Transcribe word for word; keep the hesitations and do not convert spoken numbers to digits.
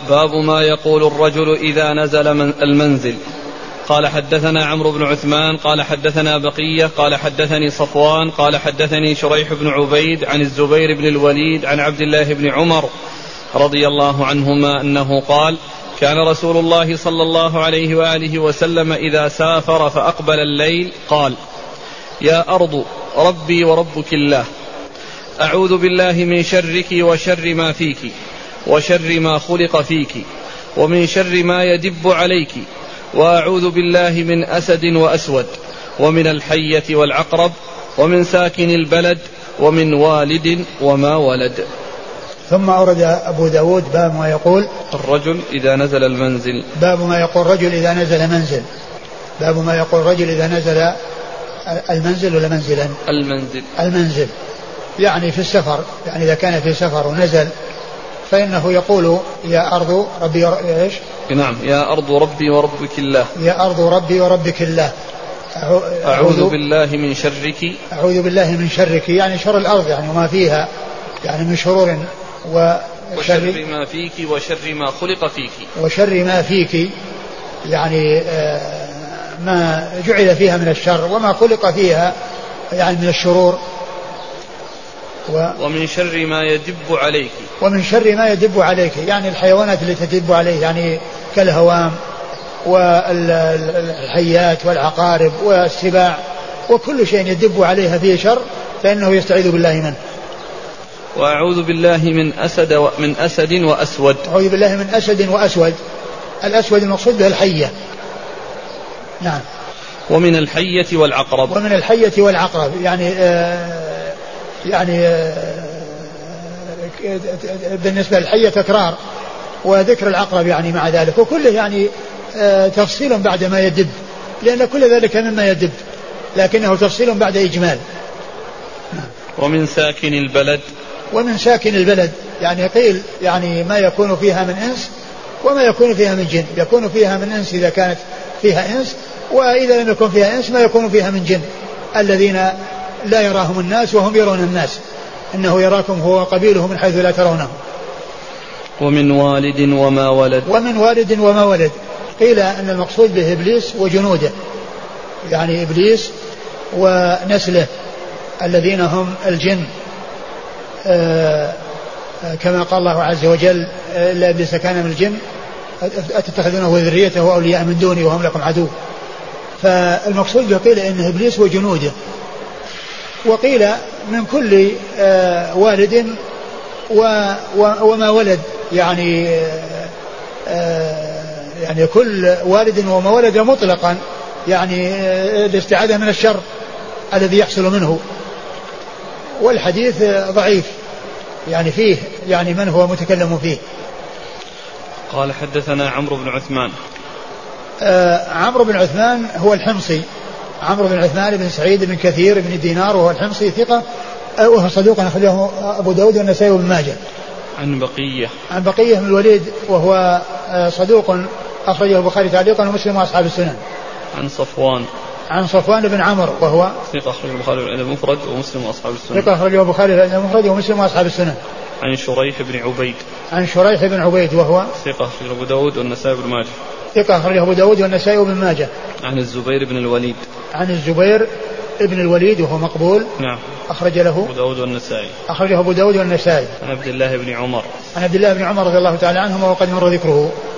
باب ما يقول الرجل إذا نزل من المنزل. قال حدثنا عمرو بن عثمان قال حدثنا بقية قال حدثني صفوان قال حدثني شريح بن عبيد عن الزبير بن الوليد عن عبد الله بن عمر رضي الله عنهما أنه قال كان رسول الله صلى الله عليه وآله وسلم إذا سافر فأقبل الليل قال يا أرض ربي وربك الله، أعوذ بالله من شرك وشر ما فيك وشر ما خلق فيك ومن شر ما يدب عليك، وأعوذ بالله من أسد وأسود ومن الحية والعقرب ومن ساكن البلد ومن والد وما ولد. ثم أورد أبو داود باب ما يقول الرجل إذا نزل المنزل. باب ما يقول رجل إذا نزل منزل. باب ما يقول رجل إذا نزل المنزل ولا منزلا؟ المنزل. المنزل يعني في السفر، يعني إذا كان في سفر ونزل فإنه يقول يا أرض ربي ور... إيش؟ نعم، يا أرض ربي وربك الله. يا أرض ربي وربك الله. أعوذ, أعوذ بالله من شرك. أعوذ بالله من شرك يعني شر الأرض يعني وما فيها، يعني من شرور وشر, وشر ما فيك وشر ما خلق فيك. وشر ما فيك يعني آه ما جعل فيها من الشر وما خلق فيها يعني من الشرور. و ومن شر ما يدب عليك. ومن شر ما يدب عليك يعني الحيوانات التي تدب عليه، يعني كالهوام والحيات والعقارب والسباع وكل شيء يدب عليها فيه شر فإنه يستعيذ بالله منه. وأعوذ بالله من أسد ومن أسد وأسود. أعوذ بالله من أسد وأسود. الأسود المقصود به الحية. نعم. ومن الحية والعقرب. ومن الحية والعقرب يعني آه يعني آه بالنسبة للحية تكرار، وذكر العقرب يعني مع ذلك، وكله يعني آه تفصيل بعد ما يدب، لأن كل ذلك مما يدب لكنه تفصيل بعد إجمال. ومن ساكن البلد. ومن ساكن البلد يعني قيل يعني ما يكون فيها من إنس وما يكون فيها من جن. يكون فيها من إنس إذا كانت فيها إنس، وإذا لم يكن فيها إنس ما يكون فيها من جن الذين لا يراهم الناس وهم يرون الناس، إنه يراكم هو وقبيله من حيث لا ترونه. ومن والد وما ولد. ومن والد وما ولد قيل أن المقصود به إبليس وجنوده، يعني إبليس ونسله الذين هم الجن، آه كما قال الله عز وجل إلا إبليس كان من الجن أتتخذونه وذريته أولياء من دوني وهم لكم عدو. فالمقصود به قيل إنه إبليس وجنوده، وقيل من كل آه والد و وما ولد يعني آه يعني كل والد وما ولد مطلقا يعني الاستعاذة من الشر الذي يحصل منه. والحديث ضعيف يعني فيه يعني من هو متكلم فيه. قال حدثنا عمرو بن عثمان. آه عمرو بن عثمان هو الحمصي، عمرو بن عثمان بن سعيد بن كثير بن دينار، وهو الحمصي ثقة وهو صدوق أخرجه أبو داود والنسائي وابن ماجه. عن بقية. عن بقية بن الوليد وهو صدوق أخرجه البخاري تعليقا ومسلم وأصحاب السنن. عن صفوان. عن صفوان بن عمرو وهو ثقة أخرجه البخاري في الأدب المفرد ومسلم وأصحاب السنن. ثقة أخرجه البخاري في الأدب المفرد ومسلم وأصحاب السنن. عن شريح بن عبيد. عن شريح بن عبيد وهو ثقة أخرجه أبو داود والنسائي وابن ماجه. ثقة أخرجه أبو داود والنسائي وابن ماجه. عن الزبير بن الوليد. عن الزبير ابن الوليد وهو مقبول. نعم. أخرج له أبو داود والنسائي. أخرجه أبو داود والنسائي. عن عبد الله بن عمر. عن عبد الله بن عمر رضي الله تعالى عنهما وقد مر ذكره.